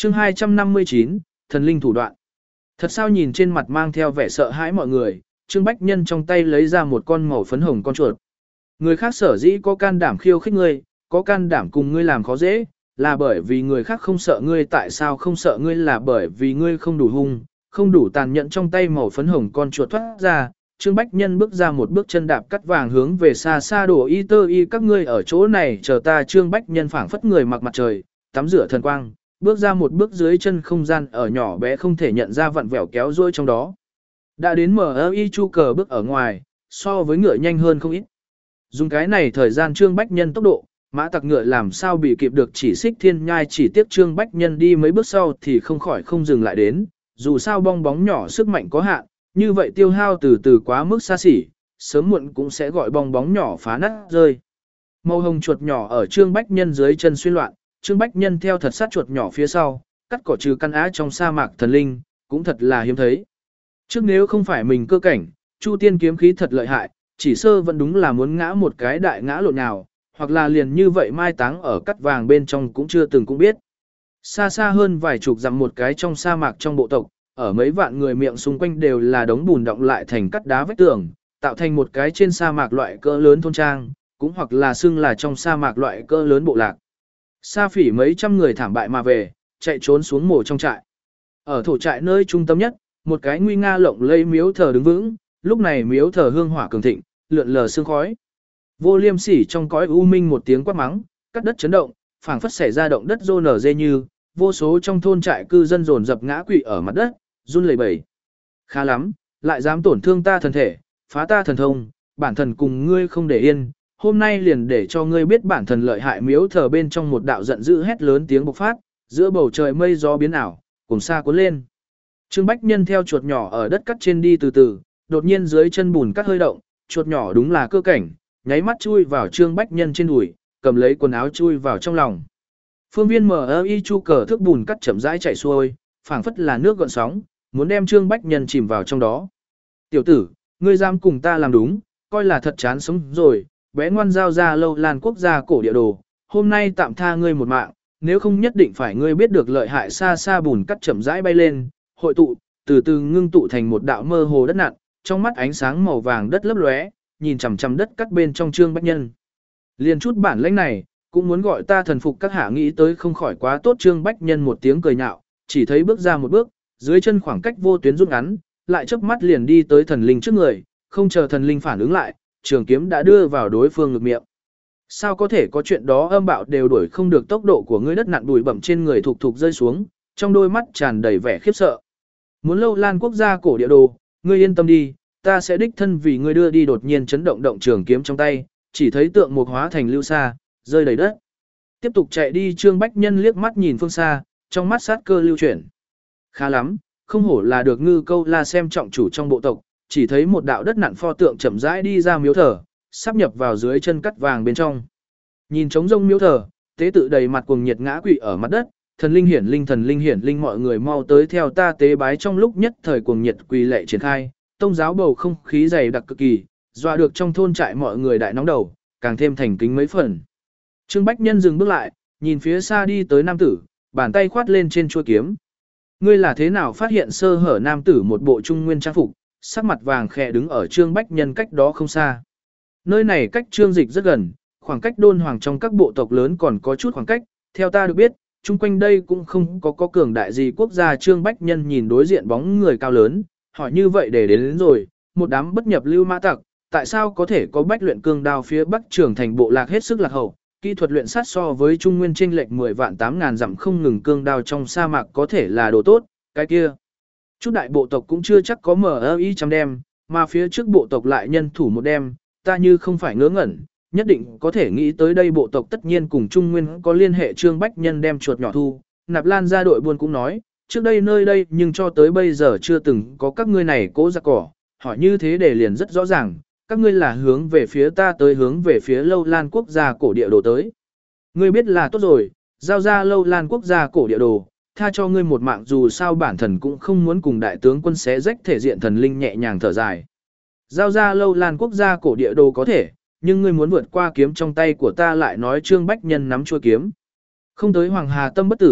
chương 259, thần linh thủ đoạn. Thật sao nhìn trên mặt mang theo vẻ sợ hãi mọi người, Trương Bách Nhân trong tay lấy ra một con màu phấn hồng con chuột. Người khác sở dĩ có can đảm khiêu khích ngươi, có can đảm cùng ngươi làm khó dễ, là bởi vì người khác không sợ ngươi, tại sao không sợ ngươi là bởi vì ngươi không đủ hung, không đủ tàn nhẫn. Trong tay màu phấn hồng con chuột thoát ra, Trương Bách Nhân bước ra một bước chân đạp cắt vàng hướng về xa xa đổ y tơ y các ngươi ở chỗ này chờ ta. Trương Bách Nhân phảng phất người mặc mặt trời, tắm rửa thần quang, bước ra một bước dưới chân không gian ở nhỏ bé không thể nhận ra vặn vẹo kéo dôi trong đó. Đã đến MI chu cờ bước ở ngoài, so với ngựa nhanh hơn không ít. Dùng cái này thời gian Trương Bách Nhân tốc độ, mã tặc ngựa làm sao bị kịp được chỉ xích thiên nhai, chỉ tiếc Trương Bách Nhân đi mấy bước sau thì không khỏi không dừng lại đến, dù sao bong bóng nhỏ sức mạnh có hạn, như vậy tiêu hao từ từ quá mức xa xỉ, sớm muộn cũng sẽ gọi bong bóng nhỏ phá nát rơi. Màu hồng chuột nhỏ ở Trương Bách Nhân dưới chân xuyên loạn, Trương Bách Nhân theo thật sát chuột nhỏ phía sau, cắt cỏ trừ căn á trong sa mạc thần linh, cũng thật là hiếm thấy. Trước nếu không phải mình cơ cảnh, Chu Tiên kiếm khí thật lợi hại, chỉ sơ vẫn đúng là muốn ngã một cái đại ngã lộn nào, hoặc là liền như vậy mai táng ở cắt vàng bên trong cũng chưa từng cũng biết. Xa xa hơn vài chục dặm một cái trong sa mạc trong bộ tộc, ở mấy vạn người miệng xung quanh đều là đống bùn đọng lại thành cắt đá vách tường, tạo thành một cái trên sa mạc loại cỡ lớn thôn trang, cũng hoặc là xưng là trong sa mạc loại cỡ lớn bộ lạc. Sa Phỉ mấy trăm người thảm bại mà về, chạy trốn xuống mồ trong trại. Ở thổ trại nơi trung tâm nhất, một cái nguy nga lộng lẫy miếu thờ đứng vững, lúc này miếu thờ hương hỏa cường thịnh, lượn lờ sương khói. Vô Liêm Sỉ trong cõi u minh một tiếng quát mắng, cắt đất chấn động, phảng phất xảy ra động đất rô nở dê như, vô số trong thôn trại cư dân dồn dập ngã quỵ ở mặt đất, run lẩy bẩy. Khá lắm, lại dám tổn thương ta thần thể, phá ta thần thông, bản thần cùng ngươi không để yên, hôm nay liền để cho ngươi biết bản thần lợi hại. Miếu thờ bên trong một đạo giận dữ hét lớn tiếng bộc phát, giữa bầu trời mây gió biến ảo, cùng xa cuốn lên. Trương Bách Nhân theo chuột nhỏ ở đất cắt trên đi từ từ, đột nhiên dưới chân bùn cắt hơi động, chuột nhỏ đúng là cơ cảnh, nháy mắt chui vào Trương Bách Nhân trên đùi, cầm lấy quần áo chui vào trong lòng. Phương viên MI chu cờ thước bùn cắt chậm rãi chảy xuôi, phảng phất là nước gợn sóng, muốn đem Trương Bách Nhân chìm vào trong đó. Tiểu tử, ngươi dám cùng ta làm đúng, coi là thật chán sống rồi, bé ngoan giao ra Lâu Lan quốc gia cổ địa đồ, hôm nay tạm tha ngươi một mạng, nếu không nhất định phải ngươi biết được lợi hại. Xa xa bùn cắt chậm rãi bay lên, hội tụ, từ từ ngưng tụ thành một đạo mơ hồ đất nặn, trong mắt ánh sáng màu vàng đất lấp lóe, nhìn chằm chằm đất cắt bên trong Trương Bách Nhân. Liền chút bản lĩnh này, cũng muốn gọi ta thần phục các hạ, nghĩ tới không khỏi quá tốt. Trương Bách Nhân một tiếng cười nhạo, chỉ thấy bước ra một bước, dưới chân khoảng cách vô tuyến rút ngắn, lại chớp mắt liền đi tới thần linh trước người, không chờ thần linh phản ứng lại, trường kiếm đã đưa vào đối phương ngực miệng. Sao có thể có chuyện đó, âm bạo đều đuổi không được tốc độ của ngươi. Đất nặn bụi bặm trên người thục thục rơi xuống, trong đôi mắt tràn đầy vẻ khiếp sợ. Muốn Lâu Lan quốc gia cổ địa đồ, ngươi yên tâm đi, ta sẽ đích thân vì ngươi đưa đi. Đột nhiên chấn động động trường kiếm trong tay, chỉ thấy tượng mục hóa thành lưu sa, rơi đầy đất. Tiếp tục chạy đi. Trương Bách Nhân liếc mắt nhìn phương xa, trong mắt sát cơ lưu chuyển. Khá lắm, không hổ là được Ngư Câu La xem trọng chủ trong bộ tộc, chỉ thấy một đạo đất nặn pho tượng chậm rãi đi ra miếu thờ, sắp nhập vào dưới chân cắt vàng bên trong. Nhìn trống rông miếu thờ, tế tự đầy mặt cuồng nhiệt ngã quỵ ở mặt đất, thần linh hiển linh mọi người mau tới theo ta tế bái. Trong lúc nhất thời cuồng nhiệt quỳ lệ triển khai, tông giáo bầu không khí dày đặc cực kỳ, dọa được trong thôn trại mọi người đại nóng đầu, càng thêm thành kính mấy phần. Trương Bách Nhân dừng bước lại, nhìn phía xa đi tới nam tử, bàn tay khoát lên trên chuôi kiếm. Ngươi là thế nào phát hiện sơ hở? Nam tử một bộ trung nguyên trang phục, sắc mặt vàng khẽ đứng ở Trương Bách Nhân cách đó không xa. Nơi này cách Trương Dịch rất gần, khoảng cách đôn hoàng trong các bộ tộc lớn còn có chút khoảng cách, theo ta được biết, chung quanh đây cũng không có cường đại gì quốc gia. Trương Bách Nhân nhìn đối diện bóng người cao lớn, hỏi như vậy để đến rồi, một đám bất nhập lưu mã tặc, tại sao có thể có bách luyện cương đao phía bắc trưởng thành bộ lạc hết sức lạc hậu, kỹ thuật luyện sát so với Trung Nguyên chênh lệch 10 vạn 8.000 dặm, không ngừng cương đao trong sa mạc có thể là đồ tốt, cái kia. Chút đại bộ tộc cũng chưa chắc có MI trăm đem, mà phía trước bộ tộc lại nhân thủ một đem, ta như không phải ngớ ngẩn, nhất định có thể nghĩ tới đây bộ tộc tất nhiên cùng Trung Nguyên có liên hệ. Trương Bách Nhân đem chuột nhỏ thu, Nạp Lan ra đội buôn cũng nói, trước đây nơi đây nhưng cho tới bây giờ chưa từng có các ngươi này cố giặc cỏ, hỏi như thế để liền rất rõ ràng, các ngươi là hướng về phía ta tới, hướng về phía Lâu Lan quốc gia cổ địa đồ tới. Ngươi biết là tốt rồi, giao ra Lâu Lan quốc gia cổ địa đồ, tha cho ngươi một mạng, dù sao bản thần cũng không muốn cùng đại tướng quân xé rách thể diện. Thần linh nhẹ nhàng thở dài. Giao ra Lâu Lan quốc gia cổ địa đồ có thể, nhưng ngươi muốn vượt qua kiếm trong tay của ta lại nói. Trương Bách Nhân nắm chuôi kiếm. Không tới Hoàng Hà tâm bất tử,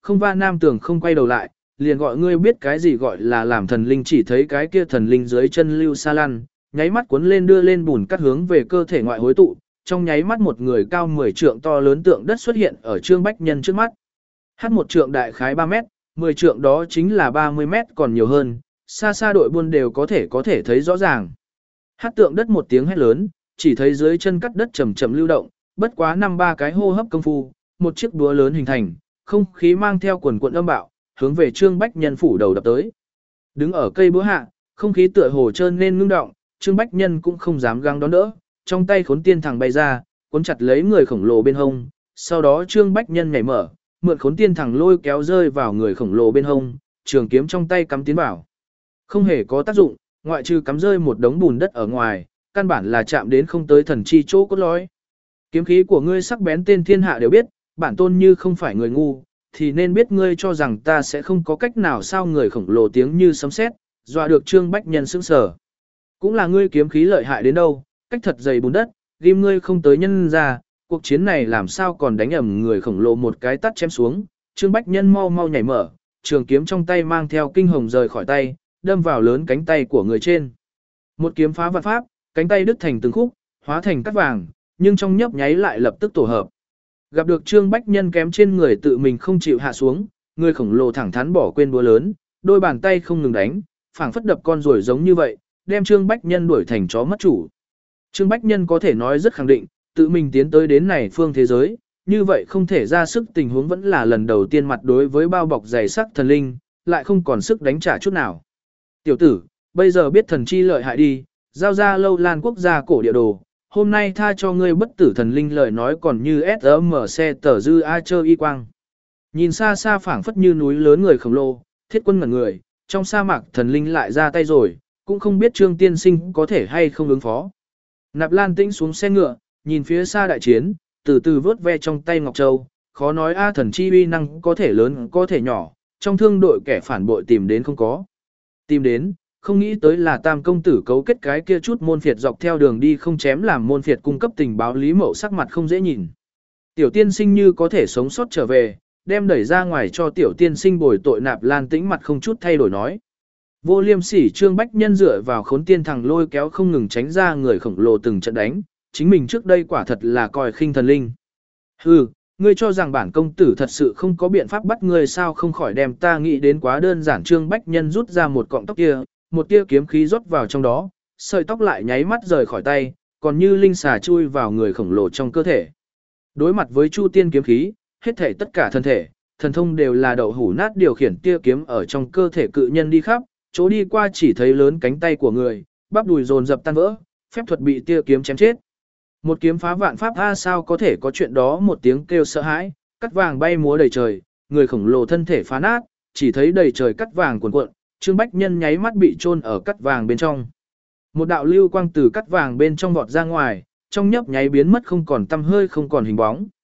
không va nam tường không quay đầu lại, liền gọi ngươi biết cái gì gọi là làm thần linh, chỉ thấy cái kia thần linh dưới chân lưu sa lăn, nháy mắt cuốn lên đưa lên bùn cắt hướng về cơ thể ngoại hối tụ, trong nháy mắt một người cao 10 trượng to lớn tượng đất xuất hiện ở Trương Bách Nhân trước mắt. Hát một trượng đại khái 3 mét, 10 trượng đó chính là 30 mét còn nhiều hơn, xa xa đội buôn đều có thể thấy rõ ràng. Hát tượng đất một tiếng hét lớn, chỉ thấy dưới chân cắt đất chậm chậm lưu động, bất quá 5-3 cái hô hấp công phu, một chiếc búa lớn hình thành, không khí mang theo quần cuộn âm bạo, hướng về Trương Bách Nhân phủ đầu đập tới. Đứng ở cây búa hạ, không khí tựa hồ trơn nên ngưng động, Trương Bách Nhân cũng không dám găng đón đỡ, trong tay khốn tiên thẳng bay ra, cuốn chặt lấy người khổng lồ bên hông, sau đó Trương Bách Nhân nhảy mở, mượn khốn tiên thẳng lôi kéo rơi vào người khổng lồ bên hông, trường kiếm trong tay cắm tiến vào. Không hề có tác dụng, ngoại trừ cắm rơi một đống bùn đất ở ngoài, căn bản là chạm đến không tới thần chi chỗ cốt lõi. Kiếm khí của ngươi sắc bén tên thiên hạ đều biết, bản tôn như không phải người ngu, thì nên biết ngươi cho rằng ta sẽ không có cách nào sao người khổng lồ tiếng như sấm sét, dọa được Trương Bách Nhân sững sờ. Cũng là ngươi kiếm khí lợi hại đến đâu, cách thật dày bùn đất, ghim ngươi không tới nhân ra, cuộc chiến này làm sao còn đánh ẩm người khổng lồ một cái tát chém xuống, Trương Bách Nhân mau mau nhảy mở, trường kiếm trong tay mang theo kinh hồng rời khỏi tay, đâm vào lớn cánh tay của người trên. Một kiếm phá vạn pháp, cánh tay đứt thành từng khúc, hóa thành cát vàng, nhưng trong nhấp nháy lại lập tức tổ hợp. Gặp được Trương Bách Nhân kém trên người tự mình không chịu hạ xuống, người khổng lồ thẳng thắn bỏ quên búa lớn, đôi bàn tay không ngừng đánh, phảng phất đập con ruồi giống như vậy, đem Trương Bách Nhân đuổi thành chó mất chủ. Trương Bách Nhân có thể nói rất khẳng định, tự mình tiến tới đến này phương thế giới, như vậy không thể ra sức tình huống vẫn là lần đầu tiên mặt đối với bao bọc dày sắc thần linh, lại không còn sức đánh trả chút nào. Tiểu tử, bây giờ biết thần chi lợi hại đi, giao ra lâu lan quốc gia cổ địa đồ, hôm nay tha cho ngươi bất tử thần linh lời nói còn như SMC tờ dư A chơ y quang. Nhìn xa xa phảng phất như núi lớn người khổng lồ, thiết quân ngẩn người, trong sa mạc thần linh lại ra tay rồi, cũng không biết Trương tiên sinh có thể hay không ứng phó. Nạp Lan Tĩnh xuống xe ngựa, nhìn phía xa đại chiến, từ từ vớt ve trong tay Ngọc Châu, khó nói A thần chi uy năng có thể lớn có thể nhỏ, trong thương đội kẻ phản bội tìm đến không có. Tìm đến, không nghĩ tới là Tam công tử cấu kết cái kia chút môn phiệt dọc theo đường đi không chém làm môn phiệt cung cấp tình báo Lý Mậu sắc mặt không dễ nhìn. Tiểu tiên sinh như có thể sống sót trở về, đem đẩy ra ngoài cho tiểu tiên sinh bồi tội. Nạp Lan Tĩnh mặt không chút thay đổi nói. Vô Liêm Sỉ Trương Bách Nhân dựa vào khốn tiên thằng lôi kéo không ngừng tránh ra người khổng lồ từng trận đánh, chính mình trước đây quả thật là coi khinh thần linh. Hừ, ngươi cho rằng bản công tử thật sự không có biện pháp bắt ngươi sao, không khỏi đem ta nghĩ đến quá đơn giản. Trương Bách Nhân rút ra một cọng tóc kia, một tia kiếm khí rót vào trong đó, sợi tóc lại nháy mắt rời khỏi tay, còn như linh xà chui vào người khổng lồ trong cơ thể. Đối mặt với Chu Tiên kiếm khí, hết thảy tất cả thân thể, thần thông đều là đậu hủ nát, điều khiển tia kiếm ở trong cơ thể cự nhân đi khắp, chỗ đi qua chỉ thấy lớn cánh tay của người, bắp đùi dồn dập tan vỡ, phép thuật bị tia kiếm chém chết. Một kiếm phá vạn pháp a, sao có thể có chuyện đó, một tiếng kêu sợ hãi, cắt vàng bay múa đầy trời, người khổng lồ thân thể phá nát, chỉ thấy đầy trời cắt vàng cuồn cuộn, Trương Bách Nhân nháy mắt bị chôn ở cắt vàng bên trong. Một đạo lưu quang từ cắt vàng bên trong vọt ra ngoài, trong nhấp nháy biến mất không còn tăm hơi không còn hình bóng.